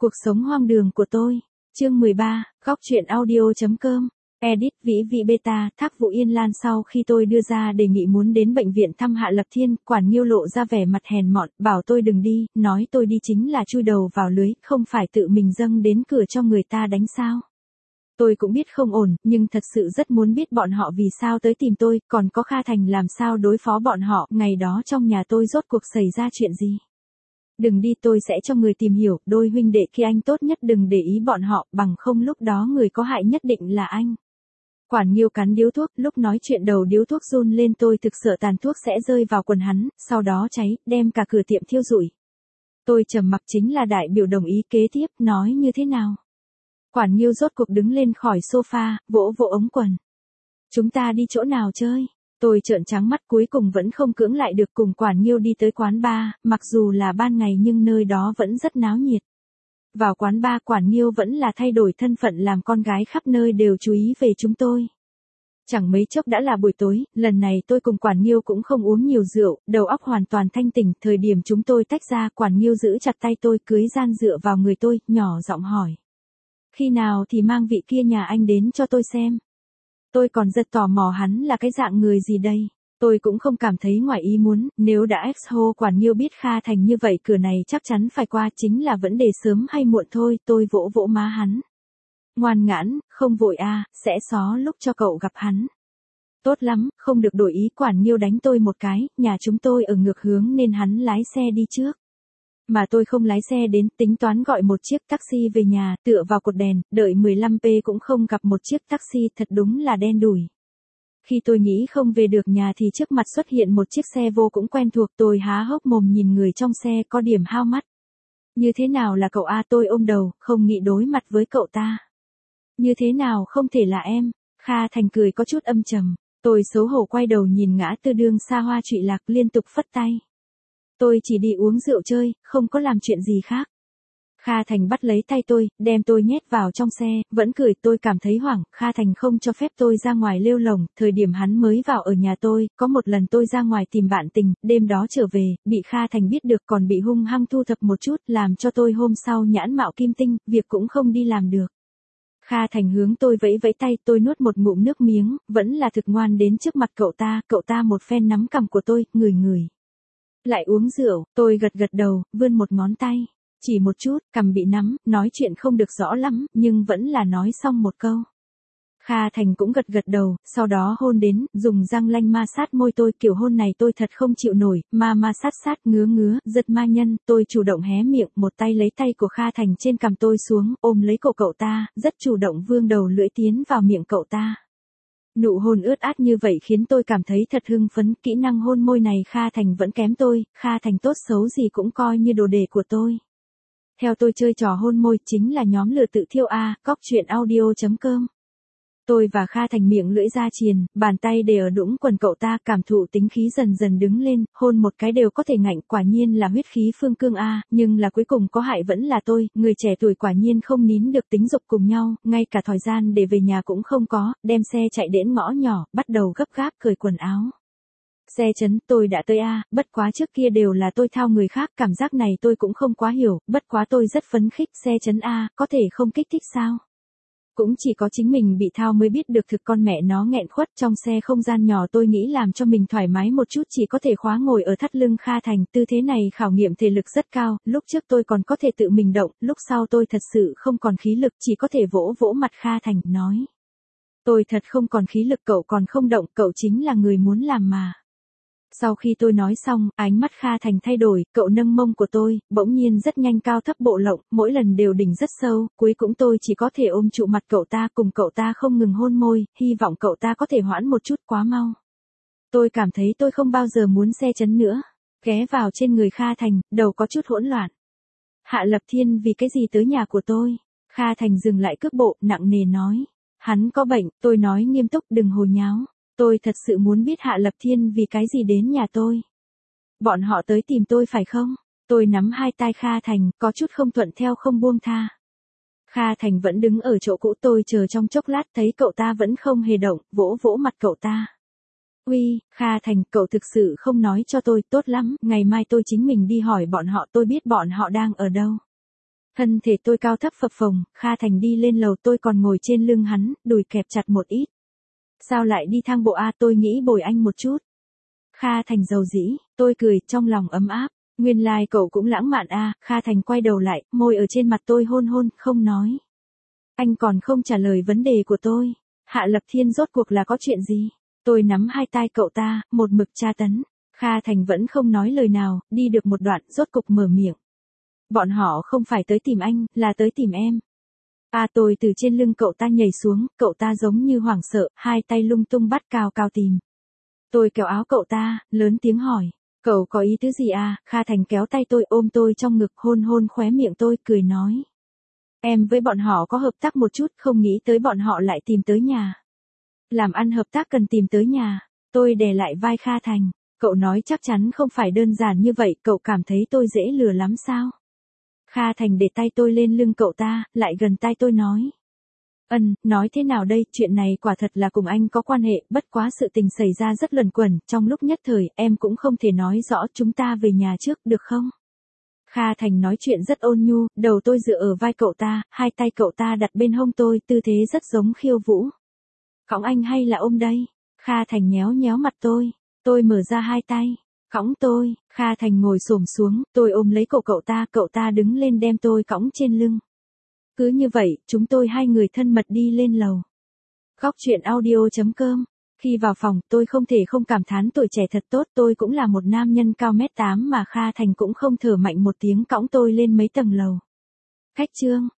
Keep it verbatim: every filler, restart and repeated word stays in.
Cuộc sống hoang đường của tôi. Chương mười ba, góc truyện audio.com. Edit Vĩ Vị Beta, Thác Vũ Yên Lan. Sau khi tôi đưa ra đề nghị muốn đến bệnh viện thăm Hạ Lập Thiên, Quản Nghiêu lộ ra vẻ mặt hèn mọn, bảo tôi đừng đi, nói tôi đi chính là chui đầu vào lưới, không phải tự mình dâng đến cửa cho người ta đánh sao. Tôi cũng biết không ổn, nhưng thật sự rất muốn biết bọn họ vì sao tới tìm tôi, còn có Kha Thành làm sao đối phó bọn họ, ngày đó trong nhà tôi rốt cuộc xảy ra chuyện gì. Đừng đi, tôi sẽ cho người tìm hiểu, đôi huynh đệ kia anh tốt nhất đừng để ý bọn họ, bằng không lúc đó người có hại nhất định là anh. Quản Nghiêu cắn điếu thuốc, lúc nói chuyện đầu điếu thuốc run lên, tôi thực sợ tàn thuốc sẽ rơi vào quần hắn, sau đó cháy, đem cả cửa tiệm thiêu rụi. Tôi trầm mặc, chính là đại biểu đồng ý. Kế tiếp, nói như thế nào? Quản Nghiêu rốt cuộc đứng lên khỏi sofa, vỗ vỗ ống quần. Chúng ta đi chỗ nào chơi? Tôi trợn trắng mắt, cuối cùng vẫn không cưỡng lại được, cùng Quản Nghiêu đi tới quán bar, mặc dù là ban ngày nhưng nơi đó vẫn rất náo nhiệt. Vào quán bar, Quản Nghiêu vẫn là thay đổi thân phận làm con gái, khắp nơi đều chú ý về chúng tôi. Chẳng mấy chốc đã là buổi tối, lần này tôi cùng Quản Nghiêu cũng không uống nhiều rượu, đầu óc hoàn toàn thanh tỉnh. Thời điểm chúng tôi tách ra, Quản Nghiêu giữ chặt tay tôi, cưới gian dựa vào người tôi, nhỏ giọng hỏi. Khi nào thì mang vị kia nhà anh đến cho tôi xem? Tôi còn rất tò mò hắn là cái dạng người gì đây. Tôi cũng không cảm thấy ngoài ý muốn, nếu đã ex-ho Quản Nghiêu biết Kha Thành như vậy, cửa này chắc chắn phải qua, chính là vấn đề sớm hay muộn thôi. Tôi vỗ vỗ má hắn. Ngoan ngãn, không vội a, sẽ xó lúc cho cậu gặp hắn. Tốt lắm, không được đổi ý. Quản Nghiêu đánh tôi một cái, nhà chúng tôi ở ngược hướng nên hắn lái xe đi trước. Mà tôi không lái xe đến, tính toán gọi một chiếc taxi về nhà, tựa vào cột đèn, đợi mười lăm phút cũng không gặp một chiếc taxi, thật đúng là đen đủi. Khi tôi nghĩ không về được nhà thì trước mặt xuất hiện một chiếc xe vô cũng quen thuộc, tôi há hốc mồm nhìn người trong xe, có điểm hao mắt. Như thế nào là cậu a? Tôi ôm đầu, không nghĩ đối mặt với cậu ta. Như thế nào không thể là em? Kha Thành cười có chút âm trầm. Tôi xấu hổ quay đầu nhìn ngã tư đường xa hoa trụy lạc, liên tục phất tay. Tôi chỉ đi uống rượu chơi, không có làm chuyện gì khác. Kha Thành bắt lấy tay tôi, đem tôi nhét vào trong xe, vẫn cười. Tôi cảm thấy hoảng, Kha Thành không cho phép tôi ra ngoài lêu lồng, thời điểm hắn mới vào ở nhà tôi, có một lần tôi ra ngoài tìm bạn tình, đêm đó trở về, bị Kha Thành biết được còn bị hung hăng thu thập một chút, làm cho tôi hôm sau nhãn mạo kim tinh, việc cũng không đi làm được. Kha Thành hướng tôi vẫy vẫy tay, tôi nuốt một ngụm nước miếng, vẫn là thực ngoan đến trước mặt cậu ta, cậu ta một phen nắm cằm của tôi, ngửi ngửi. Lại uống rượu, tôi gật gật đầu, vươn một ngón tay. Chỉ một chút, cằm bị nắm, nói chuyện không được rõ lắm, nhưng vẫn là nói xong một câu. Kha Thành cũng gật gật đầu, sau đó hôn đến, dùng răng lanh ma sát môi tôi, kiểu hôn này tôi thật không chịu nổi, ma ma sát sát, ngứa ngứa, giật ma nhân. Tôi chủ động hé miệng, một tay lấy tay của Kha Thành trên cằm tôi xuống, ôm lấy cổ cậu ta, rất chủ động vươn đầu lưỡi tiến vào miệng cậu ta. Nụ hôn ướt át như vậy khiến tôi cảm thấy thật hưng phấn, kỹ năng hôn môi này Kha Thành vẫn kém tôi, Kha Thành tốt xấu gì cũng coi như đồ đề của tôi. Theo tôi chơi trò hôn môi, chính là nhóm lừa tự thiêu a, góc truyện audio.com. Tôi và Kha Thành miệng lưỡi ra triền, bàn tay để ở đũng quần cậu ta, cảm thụ tính khí dần dần đứng lên, hôn một cái đều có thể ngạnh, quả nhiên là huyết khí phương cương a, nhưng là cuối cùng có hại vẫn là tôi, người trẻ tuổi quả nhiên không nín được tính dục cùng nhau, ngay cả thời gian để về nhà cũng không có, đem xe chạy đến ngõ nhỏ, bắt đầu gấp gáp cởi quần áo. Xe chấn, tôi đã tới a, bất quá trước kia đều là tôi thao người khác, cảm giác này tôi cũng không quá hiểu, bất quá tôi rất phấn khích. Xe chấn a, có thể không kích thích sao? Cũng chỉ có chính mình bị thao mới biết được thực con mẹ nó nghẹn khuất. Trong xe không gian nhỏ, tôi nghĩ làm cho mình thoải mái một chút, chỉ có thể khóa ngồi ở thắt lưng Kha Thành, tư thế này khảo nghiệm thể lực rất cao, lúc trước tôi còn có thể tự mình động, lúc sau tôi thật sự không còn khí lực, chỉ có thể vỗ vỗ mặt Kha Thành, nói. Tôi thật không còn khí lực, cậu còn không động, cậu chính là người muốn làm mà. Sau khi tôi nói xong, ánh mắt Kha Thành thay đổi, cậu nâng mông của tôi, bỗng nhiên rất nhanh cao thấp bộ lộng, mỗi lần đều đỉnh rất sâu, cuối cùng tôi chỉ có thể ôm trụ mặt cậu ta, cùng cậu ta không ngừng hôn môi, hy vọng cậu ta có thể hoãn một chút, quá mau. Tôi cảm thấy tôi không bao giờ muốn xe chấn nữa. Ghé vào trên người Kha Thành, đầu có chút hỗn loạn. Hạ Lập Thiên vì cái gì tới nhà của tôi? Kha Thành dừng lại cước bộ, nặng nề nói. Hắn có bệnh, tôi nói nghiêm túc, đừng hồ nháo. Tôi thật sự muốn biết Hạ Lập Thiên vì cái gì đến nhà tôi. Bọn họ tới tìm tôi phải không? Tôi nắm hai tay Kha Thành, có chút không thuận theo không buông tha. Kha Thành vẫn đứng ở chỗ cũ, tôi chờ trong chốc lát thấy cậu ta vẫn không hề động, vỗ vỗ mặt cậu ta. Uy, Kha Thành, cậu thực sự không nói cho tôi, tốt lắm, ngày mai tôi chính mình đi hỏi bọn họ, tôi biết bọn họ đang ở đâu. Thân thể tôi cao thấp phập phồng, Kha Thành đi lên lầu tôi còn ngồi trên lưng hắn, đùi kẹp chặt một ít. Sao lại đi thang bộ a, tôi nghĩ bồi anh một chút. Kha Thành dầu dĩ, tôi cười, trong lòng ấm áp. Nguyên lai like cậu cũng lãng mạn a. Kha Thành quay đầu lại, môi ở trên mặt tôi hôn hôn, không nói. Anh còn không trả lời vấn đề của tôi. Hạ Lập Thiên rốt cuộc là có chuyện gì? Tôi nắm hai tay cậu ta, một mực tra tấn. Kha Thành vẫn không nói lời nào, đi được một đoạn, rốt cục mở miệng. Bọn họ không phải tới tìm anh, là tới tìm em. À, tôi từ trên lưng cậu ta nhảy xuống, cậu ta giống như hoảng sợ, hai tay lung tung bắt cao cao tìm. Tôi kéo áo cậu ta, lớn tiếng hỏi. Cậu có ý tứ gì à? Kha Thành kéo tay tôi, ôm tôi trong ngực, hôn hôn khóe miệng tôi, cười nói. Em với bọn họ có hợp tác một chút, không nghĩ tới bọn họ lại tìm tới nhà. Làm ăn hợp tác cần tìm tới nhà. Tôi đè lại vai Kha Thành. Cậu nói chắc chắn không phải đơn giản như vậy, cậu cảm thấy tôi dễ lừa lắm sao? Kha Thành để tay tôi lên lưng cậu ta, lại gần tai tôi nói. Ân, nói thế nào đây, chuyện này quả thật là cùng anh có quan hệ, bất quá sự tình xảy ra rất luẩn quẩn, trong lúc nhất thời, em cũng không thể nói rõ, chúng ta về nhà trước, được không? Kha Thành nói chuyện rất ôn nhu, đầu tôi dựa ở vai cậu ta, hai tay cậu ta đặt bên hông tôi, tư thế rất giống khiêu vũ. Cõng anh hay là ôm đây? Kha Thành nhéo nhéo mặt tôi, tôi mở ra hai tay. Cõng tôi. Kha Thành ngồi xổm xuống, tôi ôm lấy cổ cậu ta, cậu ta đứng lên đem tôi cõng trên lưng. Cứ như vậy, chúng tôi hai người thân mật đi lên lầu. Góc truyện audio chấm com. Khi vào phòng, tôi không thể không cảm thán tuổi trẻ thật tốt, tôi cũng là một nam nhân cao mét tám mà Kha Thành cũng không thở mạnh một tiếng cõng tôi lên mấy tầng lầu. Khách trương,